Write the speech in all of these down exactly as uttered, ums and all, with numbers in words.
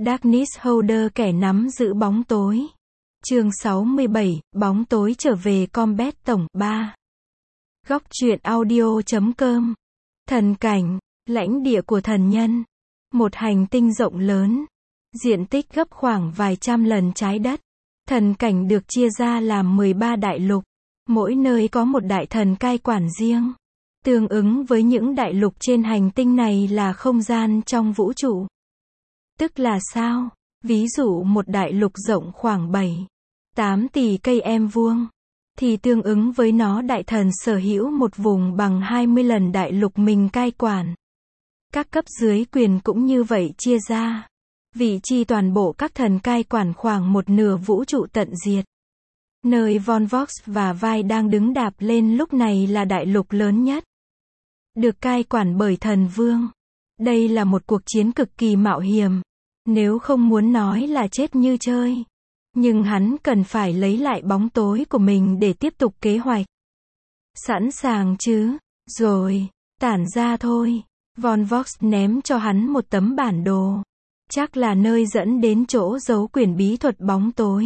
Darkness Holder, kẻ nắm giữ bóng tối. Chương sáu mươi bảy, bóng tối trở về Combat Tổng ba. Góc truyện audio chấm com. Thần cảnh, lãnh địa của thần nhân. Một hành tinh rộng lớn, diện tích gấp khoảng vài trăm lần trái đất. Thần cảnh được chia ra làm mười ba đại lục, mỗi nơi có một đại thần cai quản riêng. Tương ứng với những đại lục trên hành tinh này là không gian trong vũ trụ. Tức là sao? Ví dụ một đại lục rộng khoảng bảy, tám tỷ cây em vuông, thì tương ứng với nó đại thần sở hữu một vùng bằng hai mươi lần đại lục mình cai quản. Các cấp dưới quyền cũng như vậy chia ra. Vị trí toàn bộ các thần cai quản khoảng một nửa vũ trụ tận diệt. Nơi Von Vox và Vai đang đứng đạp lên lúc này là đại lục lớn nhất, được cai quản bởi thần vương. Đây là một cuộc chiến cực kỳ mạo hiểm, nếu không muốn nói là chết như chơi. Nhưng hắn cần phải lấy lại bóng tối của mình để tiếp tục kế hoạch. Sẵn sàng chứ? Rồi, tản ra thôi. Von Vox ném cho hắn một tấm bản đồ. Chắc là nơi dẫn đến chỗ giấu quyển bí thuật bóng tối.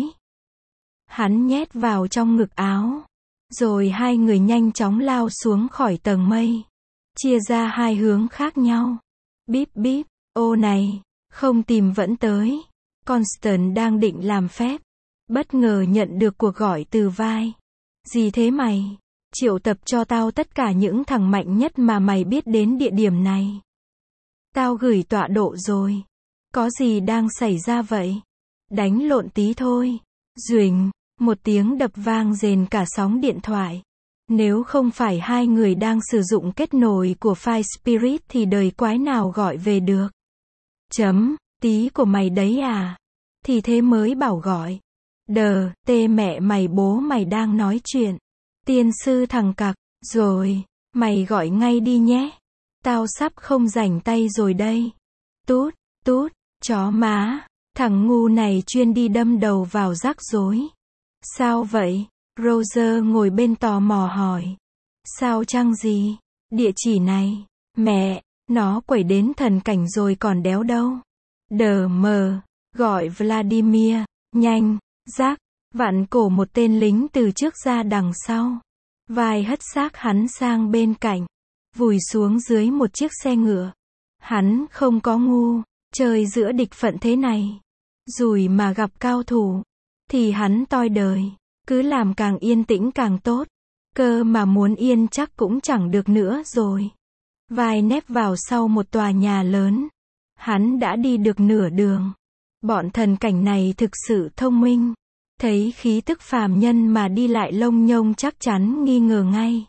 Hắn nhét vào trong ngực áo. Rồi hai người nhanh chóng lao xuống khỏi tầng mây. Chia ra hai hướng khác nhau. Bíp bíp, ô này, không tìm vẫn tới. Constant đang định làm phép. Bất ngờ nhận được cuộc gọi từ Vai. Gì thế mày? Triệu tập cho tao tất cả những thằng mạnh nhất mà mày biết đến địa điểm này. Tao gửi tọa độ rồi. Có gì đang xảy ra vậy? Đánh lộn tí thôi. Duỳnh, một tiếng đập vang rền cả sóng điện thoại. Nếu không phải hai người đang sử dụng kết nối của Fire Spirit thì đời quái nào gọi về được. Chấm, tí của mày đấy à? Thì thế mới bảo gọi. Đờ, tê mẹ mày, bố mày đang nói chuyện. Tiên sư thằng cặc, rồi, mày gọi ngay đi nhé. Tao sắp không rảnh tay rồi đây. Tút, tút, chó má, thằng ngu này chuyên đi đâm đầu vào rắc rối. Sao vậy? Roger ngồi bên tò mò hỏi. Sao chăng gì? Địa chỉ này, mẹ, nó quẩy đến thần cảnh rồi còn đéo đâu. Đờ mờ, gọi Vladimir, nhanh, rác, vặn cổ một tên lính từ trước ra đằng sau. Vai hất xác hắn sang bên cạnh, vùi xuống dưới một chiếc xe ngựa. Hắn không có ngu, chơi giữa địch phận thế này. Rủi mà gặp cao thủ, thì hắn toi đời. Cứ làm càng yên tĩnh càng tốt. Cơ mà muốn yên chắc cũng chẳng được nữa rồi. Vai nép vào sau một tòa nhà lớn. Hắn đã đi được nửa đường. Bọn thần cảnh này thực sự thông minh. Thấy khí tức phàm nhân mà đi lại lông nhông chắc chắn nghi ngờ ngay.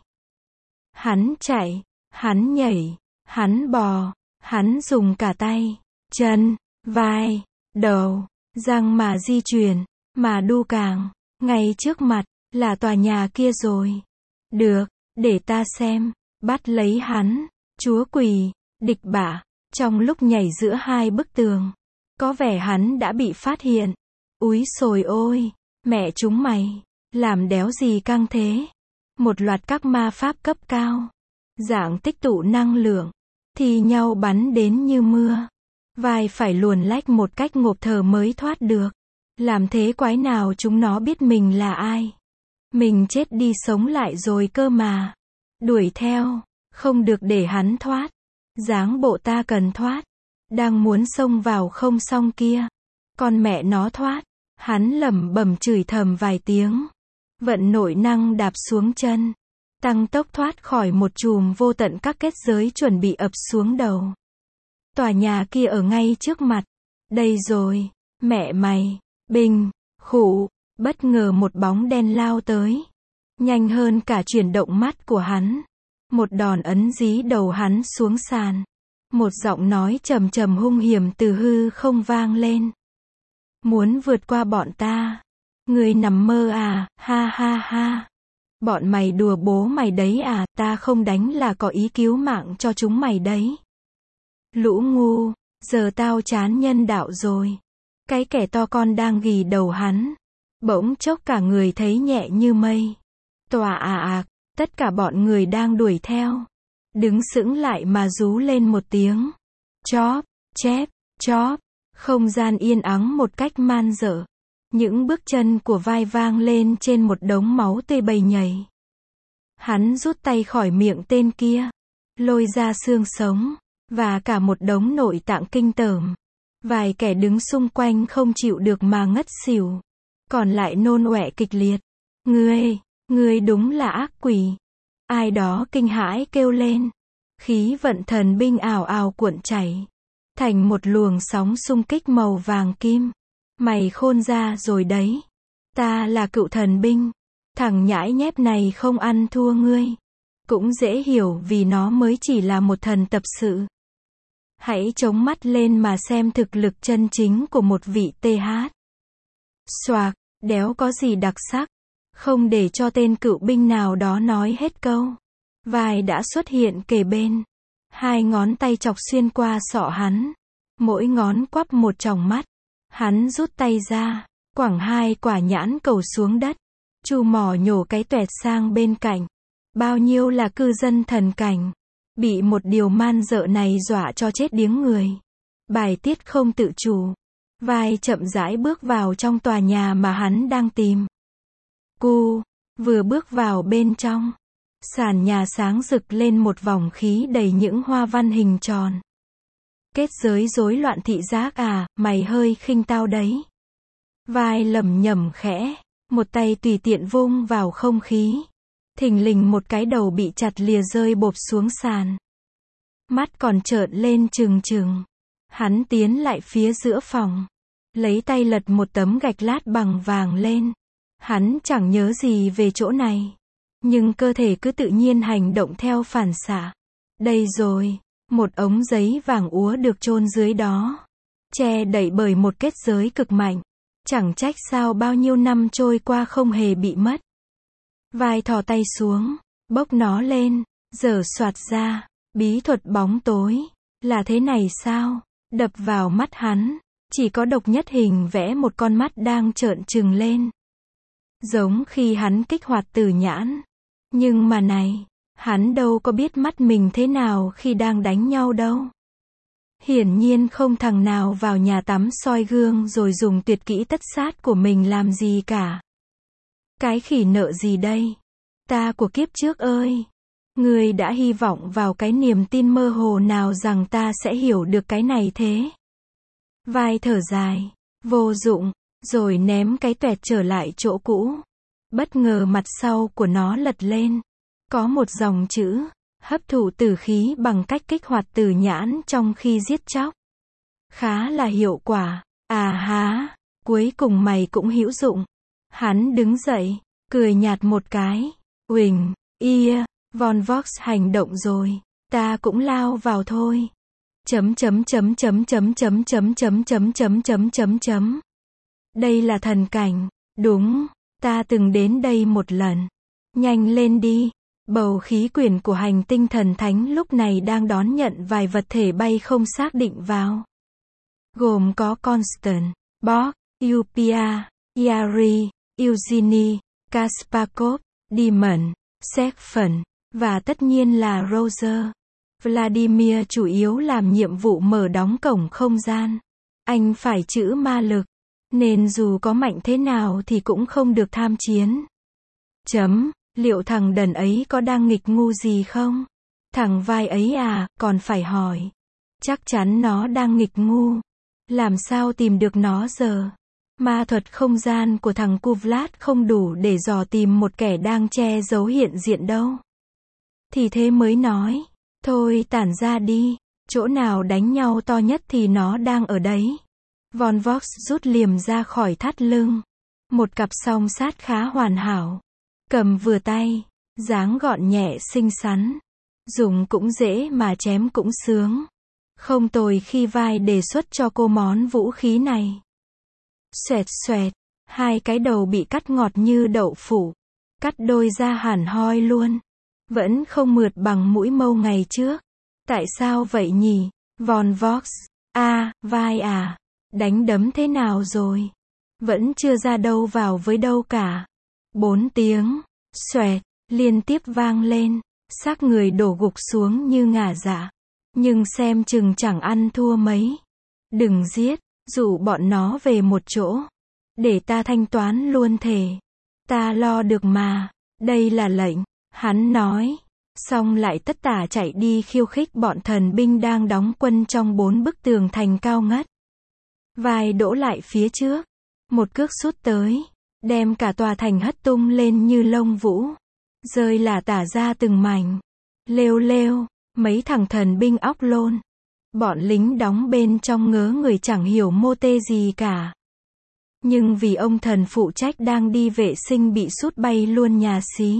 Hắn chạy, hắn nhảy, hắn bò, hắn dùng cả tay, chân, vai, đầu, răng mà di chuyển, mà đu càng. Ngay trước mặt, là tòa nhà kia rồi. Được, để ta xem. Bắt lấy hắn. Chúa quỷ, địch bả. Trong lúc nhảy giữa hai bức tường, có vẻ hắn đã bị phát hiện. Úi xồi ôi, mẹ chúng mày, làm đéo gì căng thế. Một loạt các ma pháp cấp cao, dạng tích tụ năng lượng, thì nhau bắn đến như mưa. Vai phải luồn lách một cách ngộp thở mới thoát được. Làm thế quái nào chúng nó biết mình là ai. Mình chết đi sống lại rồi cơ mà. Đuổi theo, không được để hắn thoát. Dáng bộ ta cần thoát. Đang muốn xông vào không xong kia. Con mẹ nó thoát. Hắn lẩm bẩm chửi thầm vài tiếng. Vận nội năng đạp xuống chân. Tăng tốc thoát khỏi một chùm vô tận các kết giới chuẩn bị ập xuống đầu. Tòa nhà kia ở ngay trước mặt. Đây rồi, mẹ mày. Bình, khụ, bất ngờ một bóng đen lao tới. Nhanh hơn cả chuyển động mắt của hắn. Một đòn ấn dí đầu hắn xuống sàn. Một giọng nói trầm trầm hung hiểm từ hư không vang lên. Muốn vượt qua bọn ta? Người nằm mơ à, ha ha ha. Bọn mày đùa bố mày đấy à, ta không đánh là có ý cứu mạng cho chúng mày đấy. Lũ ngu, giờ tao chán nhân đạo rồi. Cái kẻ to con đang ghì đầu hắn. Bỗng chốc cả người thấy nhẹ như mây. Tòa à ạc, tất cả bọn người đang đuổi theo. Đứng sững lại mà rú lên một tiếng. Chóp, chép, chóp. Không gian yên ắng một cách man dợ. Những bước chân của vai vang lên trên một đống máu tươi bầy nhầy. Hắn rút tay khỏi miệng tên kia, lôi ra xương sống, và cả một đống nội tạng kinh tởm. Vài kẻ đứng xung quanh không chịu được mà ngất xỉu. Còn lại nôn ọe kịch liệt. Ngươi, ngươi đúng là ác quỷ. Ai đó kinh hãi kêu lên. Khí vận thần binh ào ào cuộn chảy. Thành một luồng sóng xung kích màu vàng kim. Mày khôn ra rồi đấy. Ta là cựu thần binh. Thằng nhãi nhép này không ăn thua ngươi. Cũng dễ hiểu vì nó mới chỉ là một thần tập sự. Hãy chống mắt lên mà xem thực lực chân chính của một vị tê hát. Xoạc, đéo có gì đặc sắc. Không để cho tên cựu binh nào đó nói hết câu. Vai đã xuất hiện kề bên. Hai ngón tay chọc xuyên qua sọ hắn. Mỗi ngón quắp một tròng mắt. Hắn rút tay ra, quẳng hai quả nhãn cầu xuống đất. Chu mỏ nhổ cái toẹt sang bên cạnh. Bao nhiêu là cư dân thần cảnh. Bị một điều man dợ này dọa cho chết điếng người. Bài tiết không tự chủ. Vai chậm rãi bước vào trong tòa nhà mà hắn đang tìm. Cu, vừa bước vào bên trong. Sàn nhà sáng rực lên một vòng khí đầy những hoa văn hình tròn. Kết giới rối loạn thị giác à, mày hơi khinh tao đấy. Vai lẩm nhẩm khẽ, một tay tùy tiện vung vào không khí. Thình lình một cái đầu bị chặt lìa rơi bộp xuống sàn. Mắt còn trợn lên trừng trừng. Hắn tiến lại phía giữa phòng. Lấy tay lật một tấm gạch lát bằng vàng lên. Hắn chẳng nhớ gì về chỗ này. Nhưng cơ thể cứ tự nhiên hành động theo phản xạ. Đây rồi, một ống giấy vàng úa được chôn dưới đó. Che đậy bởi một kết giới cực mạnh. Chẳng trách sao bao nhiêu năm trôi qua không hề bị mất. Vai thò tay xuống, bốc nó lên, giở soạt ra. Bí thuật bóng tối, là thế này sao? Đập vào mắt hắn, chỉ có độc nhất hình vẽ một con mắt đang trợn trừng lên. Giống khi hắn kích hoạt tử nhãn. Nhưng mà này, hắn đâu có biết mắt mình thế nào khi đang đánh nhau đâu. Hiển nhiên không thằng nào vào nhà tắm soi gương rồi dùng tuyệt kỹ tất sát của mình làm gì cả. Cái khỉ nợ gì đây? Ta của kiếp trước ơi! Ngươi đã hy vọng vào cái niềm tin mơ hồ nào rằng ta sẽ hiểu được cái này thế? Vai thở dài, vô dụng, rồi ném cái toẹt trở lại chỗ cũ. Bất ngờ mặt sau của nó lật lên. Có một dòng chữ, hấp thụ tử khí bằng cách kích hoạt tử nhãn trong khi giết chóc. Khá là hiệu quả. À há, cuối cùng mày cũng hữu dụng. Hắn đứng dậy, cười nhạt một cái. Uỳnh, ia, Von Vox hành động rồi. Ta cũng lao vào thôi. Chấm chấm chấm chấm chấm chấm chấm chấm chấm chấm chấm chấm chấm. Đây là thần cảnh. Đúng, ta từng đến đây một lần. Nhanh lên đi. Bầu khí quyển của hành tinh thần thánh lúc này đang đón nhận vài vật thể bay không xác định vào. Gồm có Constant, Borg, Upia, Yari, Eugenie, Kaspakov, Demon, Sekfen, và tất nhiên là Roger. Vladimir chủ yếu làm nhiệm vụ mở đóng cổng không gian. Anh phải trữ ma lực, nên dù có mạnh thế nào thì cũng không được tham chiến. Chấm, liệu thằng đần ấy có đang nghịch ngu gì không? Thằng vai ấy à, còn phải hỏi. Chắc chắn nó đang nghịch ngu. Làm sao tìm được nó giờ? Ma thuật không gian của thằng Kuvlat không đủ để dò tìm một kẻ đang che giấu hiện diện đâu. Thì thế mới nói. Thôi tản ra đi. Chỗ nào đánh nhau to nhất thì nó đang ở đấy. Von Vox rút liềm ra khỏi thắt lưng. Một cặp song sát khá hoàn hảo. Cầm vừa tay. Dáng gọn nhẹ xinh xắn. Dùng cũng dễ mà chém cũng sướng. Không tồi khi vai đề xuất cho cô món vũ khí này. Xoẹt xoẹt. Hai cái đầu bị cắt ngọt như đậu phụ. Cắt đôi ra hẳn hoi luôn. Vẫn không mượt bằng mũi mâu ngày trước. Tại sao vậy nhỉ? Von Vox. À, vai à. Đánh đấm thế nào rồi? Vẫn chưa ra đâu vào với đâu cả. Bốn tiếng. Xoẹt. Liên tiếp vang lên. Xác người đổ gục xuống như ngả dạ. Nhưng xem chừng chẳng ăn thua mấy. Đừng giết. Rủ bọn nó về một chỗ. Để ta thanh toán luôn thể. Ta lo được mà. Đây là lệnh. Hắn nói. Xong lại tất tả chạy đi khiêu khích bọn thần binh đang đóng quân trong bốn bức tường thành cao ngất. Vai đỗ lại phía trước. Một cước sút tới. Đem cả tòa thành hất tung lên như lông vũ. Rơi là tả ra từng mảnh. Lêu lêu. Mấy thằng thần binh óc lôn. Bọn lính đóng bên trong ngớ người chẳng hiểu mô tê gì cả. Nhưng vì ông thần phụ trách đang đi vệ sinh bị sút bay luôn nhà xí.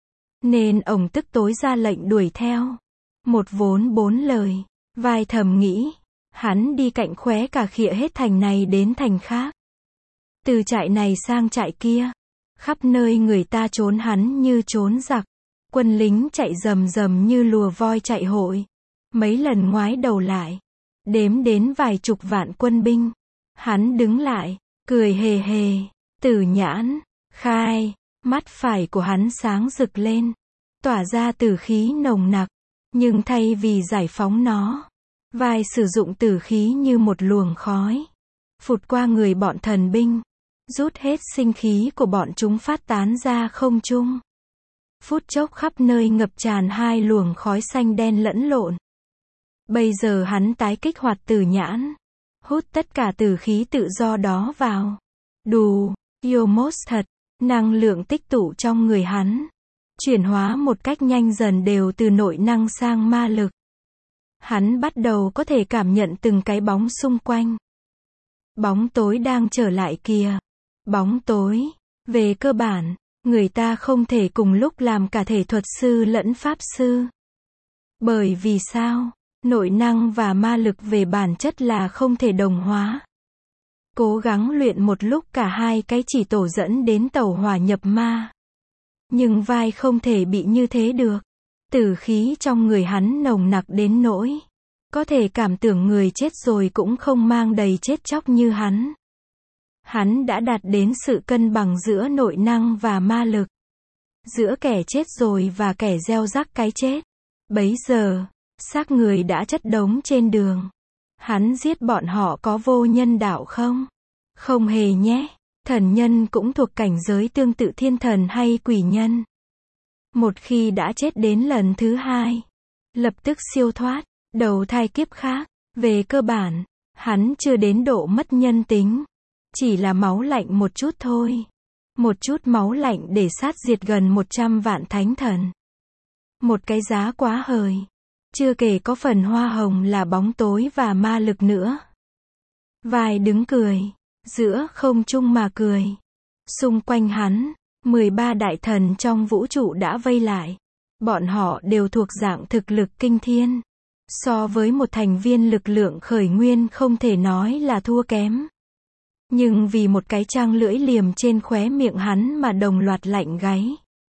Nên ông tức tối ra lệnh đuổi theo. Một vốn bốn lời. Vai thầm nghĩ. Hắn đi cạnh khóe cả khịa hết thành này đến thành khác. Từ trại này sang trại kia. Khắp nơi người ta trốn hắn như trốn giặc. Quân lính chạy rầm rầm như lùa voi chạy hội. Mấy lần ngoái đầu lại. Đếm đến vài chục vạn quân binh. Hắn đứng lại. Cười hề hề. Tử nhãn. Khai. Mắt phải của hắn sáng rực lên. Tỏa ra tử khí nồng nặc. Nhưng thay vì giải phóng nó. Vai sử dụng tử khí như một luồng khói. Phụt qua người bọn thần binh. Rút hết sinh khí của bọn chúng phát tán ra không trung. Phút chốc khắp nơi ngập tràn hai luồng khói xanh đen lẫn lộn. Bây giờ hắn tái kích hoạt tử nhãn. Hút tất cả tử khí tự do đó vào. Đù, Yomos thật. Năng lượng tích tụ trong người hắn. Chuyển hóa một cách nhanh dần đều từ nội năng sang ma lực. Hắn bắt đầu có thể cảm nhận từng cái bóng xung quanh. Bóng tối đang trở lại kìa. Bóng tối. Về cơ bản, người ta không thể cùng lúc làm cả thể thuật sư lẫn pháp sư. Bởi vì sao? Nội năng và ma lực về bản chất là không thể đồng hóa. Cố gắng luyện một lúc cả hai cái chỉ tổ dẫn đến tẩu hỏa nhập ma. Nhưng vai không thể bị như thế được. Tử khí trong người hắn nồng nặc đến nỗi. Có thể cảm tưởng người chết rồi cũng không mang đầy chết chóc như hắn. Hắn đã đạt đến sự cân bằng giữa nội năng và ma lực. Giữa kẻ chết rồi và kẻ gieo rắc cái chết. Bấy giờ, xác người đã chất đống trên đường. Hắn giết bọn họ có vô nhân đạo không? Không hề nhé. Thần nhân cũng thuộc cảnh giới tương tự thiên thần hay quỷ nhân. Một khi đã chết đến lần thứ hai, lập tức siêu thoát, đầu thai kiếp khác. Về cơ bản, hắn chưa đến độ mất nhân tính. Chỉ là máu lạnh một chút thôi. Một chút máu lạnh để sát diệt gần một trăm vạn thánh thần. Một cái giá quá hời. Chưa kể có phần hoa hồng là bóng tối và ma lực nữa. Vai đứng cười. Giữa không trung mà cười. Xung quanh hắn, mười ba đại thần trong vũ trụ đã vây lại. Bọn họ đều thuộc dạng thực lực kinh thiên. So với một thành viên lực lượng khởi nguyên không thể nói là thua kém. Nhưng vì một cái trang lưỡi liềm trên khóe miệng hắn mà đồng loạt lạnh gáy.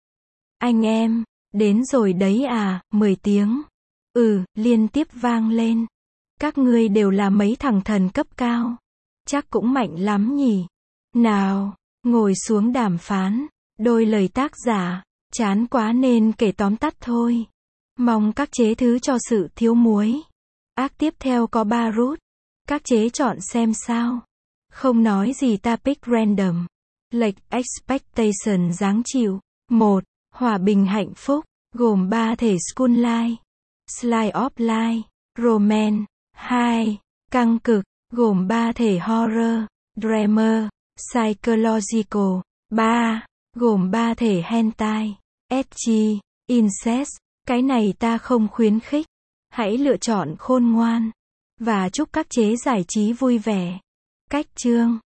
Anh em, đến rồi đấy à, mười tiếng. Ừ, liên tiếp vang lên. Các ngươi đều là mấy thằng thần cấp cao. Chắc cũng mạnh lắm nhỉ. Nào, ngồi xuống đàm phán. Đôi lời tác giả, chán quá nên kể tóm tắt thôi. Mong các chế thứ cho sự thiếu muối. Ác tiếp theo có ba rút. Các chế chọn xem sao. Không nói gì ta pick random. Lệch expectation dáng chịu. một. Hòa bình hạnh phúc, gồm ba thể school life, slice of life, romance. hai. Căng cực, gồm ba thể horror, drama, psychological. ba. Gồm ba thể hentai, ecchi, incest. Cái này ta không khuyến khích. Hãy lựa chọn khôn ngoan. Và chúc các chế giải trí vui vẻ. Cách chương